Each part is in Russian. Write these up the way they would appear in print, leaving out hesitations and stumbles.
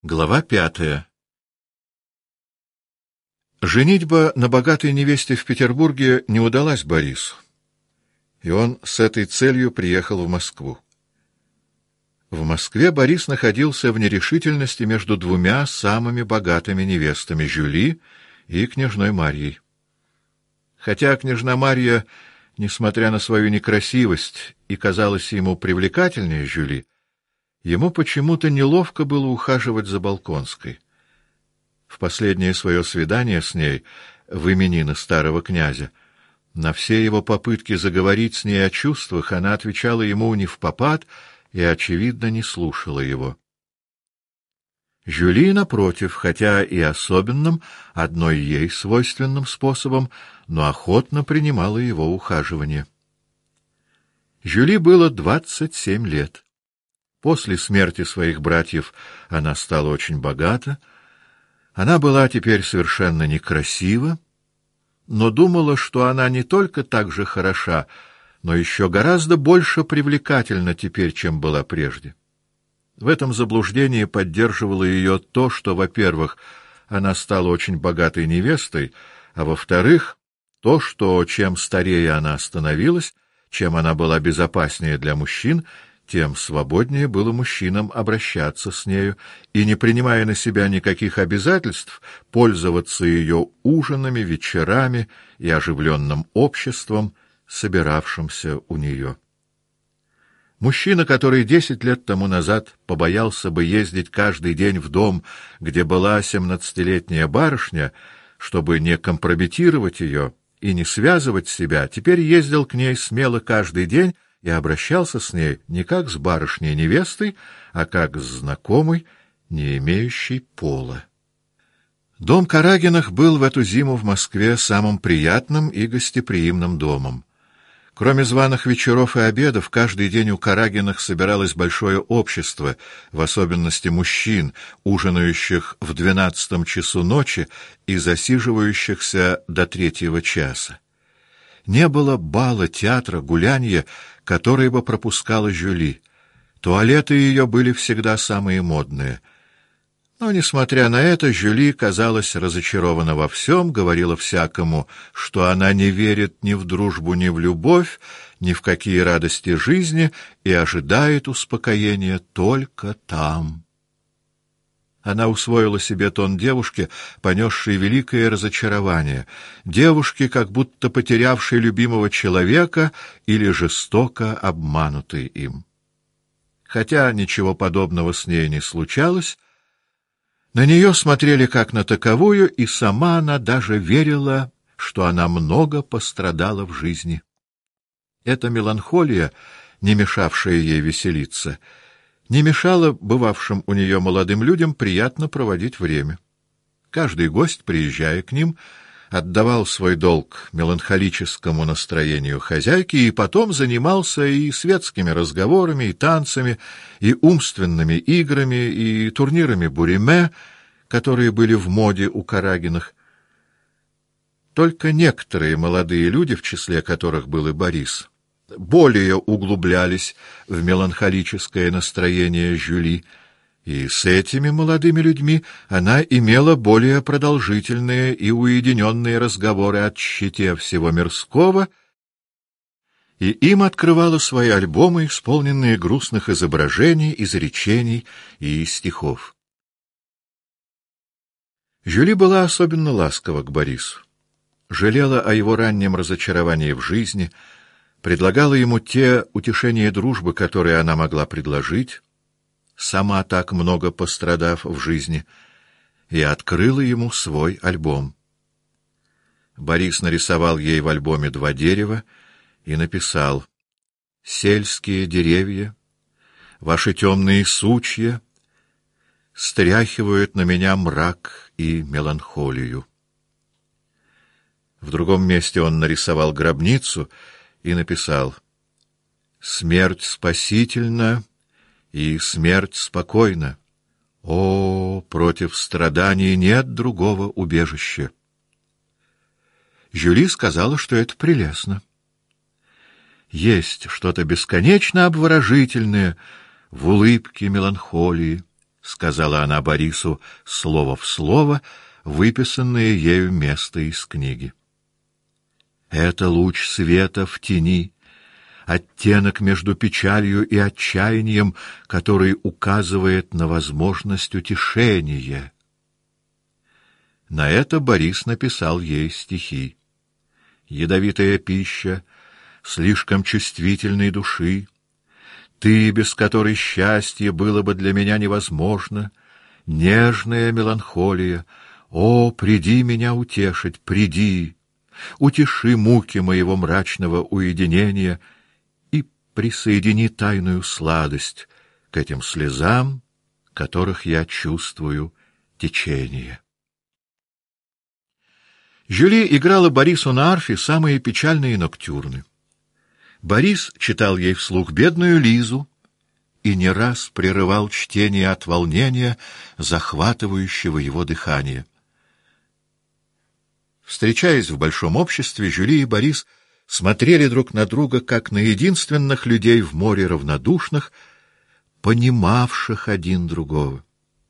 Глава 5. Женитьба на богатой невесте в Петербурге не удалась Борису, и он с этой целью приехал в Москву. В Москве Борис находился в нерешительности между двумя самыми богатыми невестами — Жюли и княжной Марьей. Хотя княжна Марья, несмотря на свою некрасивость, и казалась ему привлекательнее Жюли, ему почему-то неловко было ухаживать за Болконской. В последнее свое свидание с ней, в именины старого князя, на все его попытки заговорить с ней о чувствах она отвечала ему невпопад и, очевидно, не слушала его. Жюли, напротив, хотя и особенным, одной ей свойственным способом, но охотно принимала его ухаживание. Жюли было 27 лет. После смерти своих братьев она стала очень богата. Она была теперь совершенно некрасива, но думала, что она не только так же хороша, но еще гораздо больше привлекательна теперь, чем была прежде. В этом заблуждении поддерживало ее то, что, во-первых, она стала очень богатой невестой, а во-вторых, то, что чем старее она становилась, чем она была безопаснее для мужчин, тем свободнее было мужчинам обращаться с нею и, не принимая на себя никаких обязательств, пользоваться ее ужинами, вечерами и оживленным обществом, собиравшимся у нее. Мужчина, который 10 лет тому назад побоялся бы ездить каждый день в дом, где была 17-летняя барышня, чтобы не компрометировать ее и не связывать себя, теперь ездил к ней смело каждый день и обращался с ней не как с барышней-невестой, а как с знакомой, не имеющей пола. Дом Карагиных был в эту зиму в Москве самым приятным и гостеприимным домом. Кроме званых вечеров и обедов, каждый день у Карагиных собиралось большое общество, в особенности мужчин, ужинающих в 12 часу ночи и засиживающихся до 3 часа. Не было бала, театра, гулянья, которые бы пропускала Жюли. Туалеты ее были всегда самые модные. Но, несмотря на это, Жюли казалась разочарована во всем, говорила всякому, что она не верит ни в дружбу, ни в любовь, ни в какие радости жизни и ожидает успокоения только там. Она усвоила себе тон девушки, понесшей великое разочарование, девушки, как будто потерявшей любимого человека или жестоко обманутой им. Хотя ничего подобного с ней не случалось, на нее смотрели как на таковую, и сама она даже верила, что она много пострадала в жизни. Эта меланхолия, не мешавшая ей веселиться, не мешало бывавшим у нее молодым людям приятно проводить время. Каждый гость, приезжая к ним, отдавал свой долг меланхолическому настроению хозяйки и потом занимался и светскими разговорами, и танцами, и умственными играми, и турнирами буриме, которые были в моде у Карагиных. Только некоторые молодые люди, в числе которых был и Борис, более углублялись в меланхолическое настроение Жюли, и с этими молодыми людьми она имела более продолжительные и уединенные разговоры о тщете всего мирского, и им открывала свои альбомы, исполненные грустных изображений, изречений и стихов. Жюли была особенно ласкова к Борису, жалела о его раннем разочаровании в жизни, предлагала ему те утешения дружбы, которые она могла предложить, сама так много пострадав в жизни, и открыла ему свой альбом. Борис нарисовал ей в альбоме 2 дерева и написал: «Сельские деревья, ваши темные сучья стряхивают на меня мрак и меланхолию». В другом месте он нарисовал гробницу и написал: «Смерть спасительна и смерть спокойна. О, против страданий нет другого убежища». Жюли сказала, что это прелестно. Есть что-то бесконечно обворожительное в улыбке меланхолии, — сказала она Борису слово в слово, выписанное ею место из книги. «Это луч света в тени, оттенок между печалью и отчаянием, который указывает на возможность утешения». На это Борис написал ей стихи. «Ядовитая пища слишком чувствительной души, ты, без которой счастье было бы для меня невозможно, нежная меланхолия, о, приди меня утешить, приди, утеши муки моего мрачного уединения и присоедини тайную сладость к этим слезам, которых я чувствую течение». Жюли играла Борису на арфе самые печальные ноктюрны. Борис читал ей вслух «Бедную Лизу» и не раз прерывал чтение от волнения, захватывающего его дыхание. Встречаясь в большом обществе, Жюли и Борис смотрели друг на друга, как на единственных людей в море равнодушных, понимавших один другого.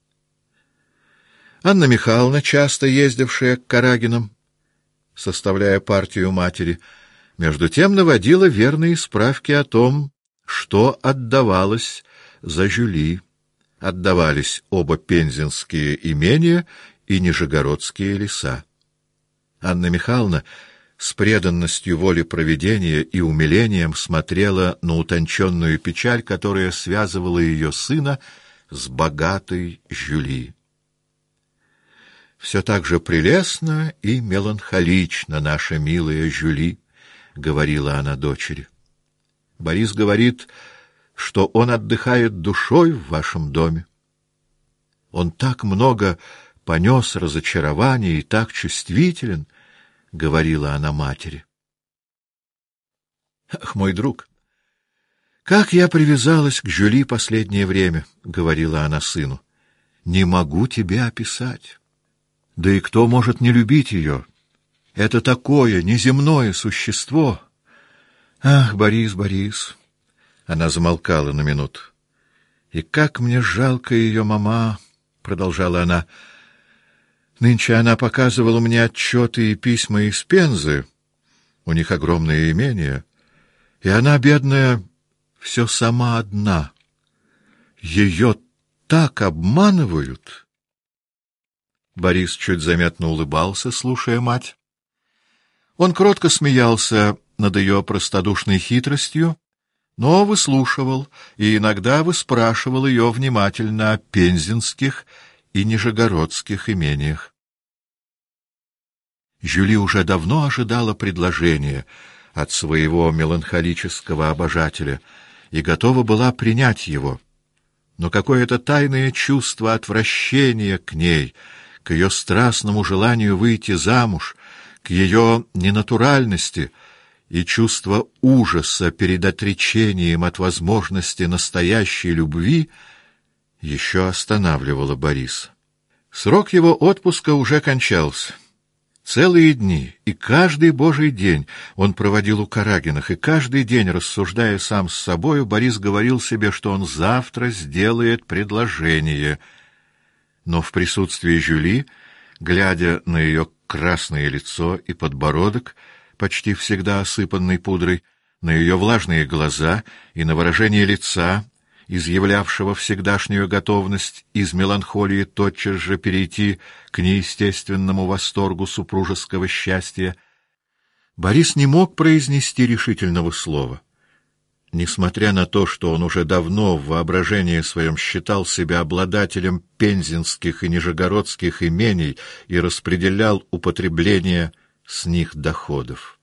Анна Михайловна, часто ездившая к Карагинам, составляя партию матери, между тем наводила верные справки о том, что отдавалось за Жюли. Отдавались оба пензенские имения и нижегородские леса. Анна Михайловна с преданностью воле провидения и умилением смотрела на утонченную печаль, которая связывала ее сына с богатой Жюли. «Все так же прелестно и меланхолично, наша милая Жюли», — говорила она дочери. «Борис говорит, что он отдыхает душой в вашем доме. Он так много понес разочарований и так чувствителен», — говорила она матери. «Ах, мой друг, как я привязалась к Жюли последнее время», — говорила она сыну. «Не могу тебе описать. Да и кто может не любить ее? Это такое неземное существо. Ах, Борис, Борис!» Она замолкала на минуту. «И как мне жалко ее, мама!» — продолжала она. «Нынче она показывала мне отчеты и письма из Пензы. У них огромное имение. И она, бедная, все сама одна. Ее так обманывают!» Борис чуть заметно улыбался, слушая мать. Он кротко смеялся над ее простодушной хитростью, но выслушивал и иногда выспрашивал ее внимательно о пензенских и нижегородских имениях. Жюли уже давно ожидала предложения от своего меланхолического обожателя и готова была принять его, но какое-то тайное чувство отвращения к ней, к ее страстному желанию выйти замуж, к ее ненатуральности и чувство ужаса перед отречением от возможности настоящей любви еще останавливало Бориса. Срок его отпуска уже кончался. Целые дни и каждый божий день он проводил у Карагиных, и каждый день, рассуждая сам с собою, Борис говорил себе, что он завтра сделает предложение. Но в присутствии Жюли, глядя на ее красное лицо и подбородок, почти всегда осыпанный пудрой, на ее влажные глаза и на выражение лица, изъявлявшего всегдашнюю готовность из меланхолии тотчас же перейти к неестественному восторгу супружеского счастья, Борис не мог произнести решительного слова. Несмотря на то, что он уже давно в воображении своем считал себя обладателем пензенских и нижегородских имений и распределял употребление с них доходов.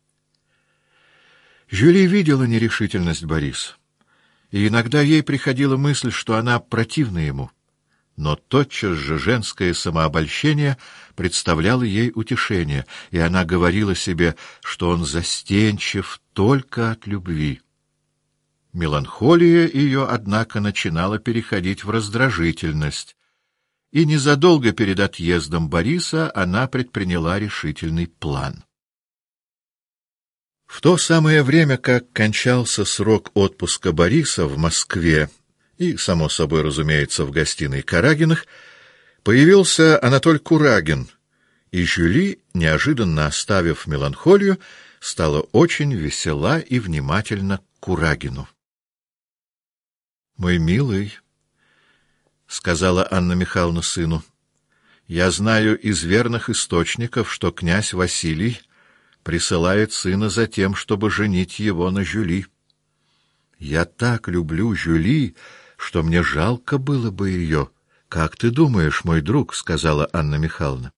Жюли видела нерешительность Бориса, и иногда ей приходила мысль, что она противна ему, но тотчас же женское самообольщение представляло ей утешение, и она говорила себе, что он застенчив только от любви. Меланхолия ее, однако, начинала переходить в раздражительность, и незадолго перед отъездом Бориса она предприняла решительный план. В то самое время, как кончался срок отпуска Бориса в Москве и, само собой разумеется, в гостиной Карагиных, появился Анатоль Курагин, и Жюли, неожиданно оставив меланхолию, стала очень весела и внимательна к Курагину. — Мой милый, — сказала Анна Михайловна сыну, — я знаю из верных источников, что князь Василий присылает сына за тем, чтобы женить его на Жюли. Я так люблю Жюли, что мне жалко было бы ее. Как ты думаешь, мой друг, — сказала Анна Михайловна.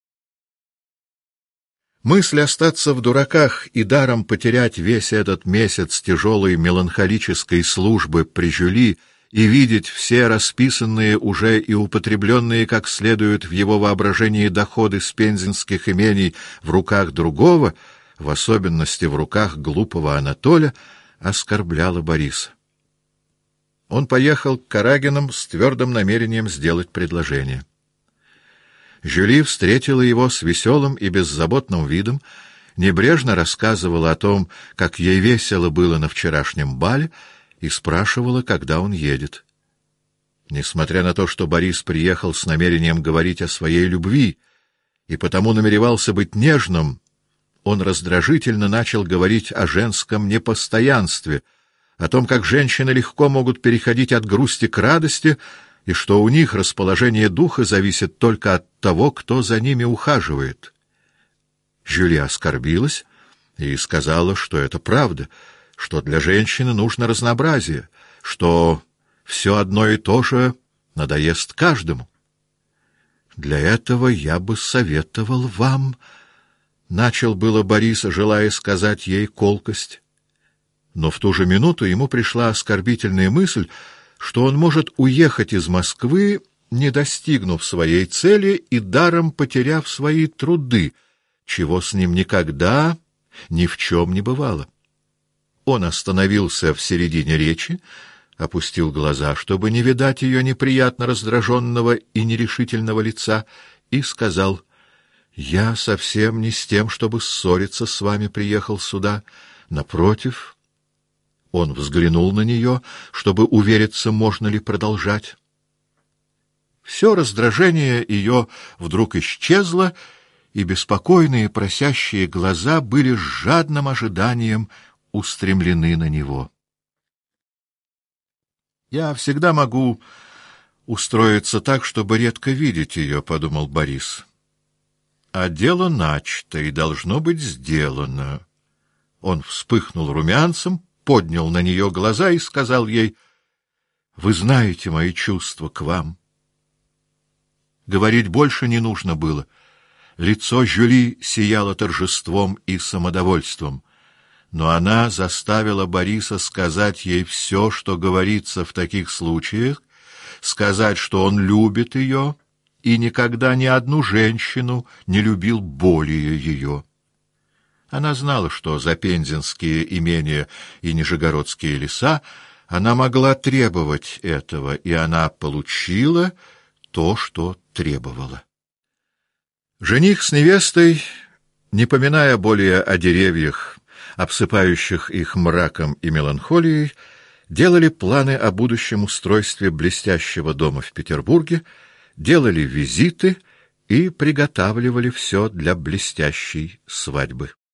Мысль остаться в дураках и даром потерять весь этот месяц тяжелой меланхолической службы при Жюли и видеть все расписанные уже и употребленные как следует в его воображении доходы с пензенских имений в руках другого, в особенности в руках глупого Анатоля, оскорбляла Бориса. Он поехал к Карагинам с твердым намерением сделать предложение. Жюли встретила его с веселым и беззаботным видом, небрежно рассказывала о том, как ей весело было на вчерашнем бале, и спрашивала, когда он едет. Несмотря на то, что Борис приехал с намерением говорить о своей любви и потому намеревался быть нежным, он раздражительно начал говорить о женском непостоянстве, о том, как женщины легко могут переходить от грусти к радости, и что у них расположение духа зависит только от того, кто за ними ухаживает. Жюли оскорбилась и сказала, что это правда, что для женщины нужно разнообразие, что все одно и то же надоест каждому. «Для этого я бы советовал вам...» — начал было Борис, желая сказать ей колкость. Но в ту же минуту ему пришла оскорбительная мысль, что он может уехать из Москвы, не достигнув своей цели и даром потеряв свои труды, чего с ним никогда ни в чем не бывало. Он остановился в середине речи, опустил глаза, чтобы не видать ее неприятно раздраженного и нерешительного лица, и сказал: «Я совсем не с тем, чтобы ссориться с вами, приехал сюда. Напротив...» Он взглянул на нее, чтобы увериться, можно ли продолжать. Все раздражение ее вдруг исчезло, и беспокойные просящие глаза были с жадным ожиданием устремлены на него. «Я всегда могу устроиться так, чтобы редко видеть ее», — подумал Борис. «А дело начато и должно быть сделано». Он вспыхнул румянцем, поднял на нее глаза и сказал ей: «Вы знаете мои чувства к вам». Говорить больше не нужно было. Лицо Жюли сияло торжеством и самодовольством. Но она заставила Бориса сказать ей все, что говорится в таких случаях, сказать, что он любит ее и никогда ни одну женщину не любил более ее. Она знала, что за пензенские имения и нижегородские леса она могла требовать этого, и она получила то, что требовала. Жених с невестой, не поминая более о деревьях, обсыпающих их мраком и меланхолией, делали планы о будущем устройстве блестящего дома в Петербурге, делали визиты и приготавливали все для блестящей свадьбы.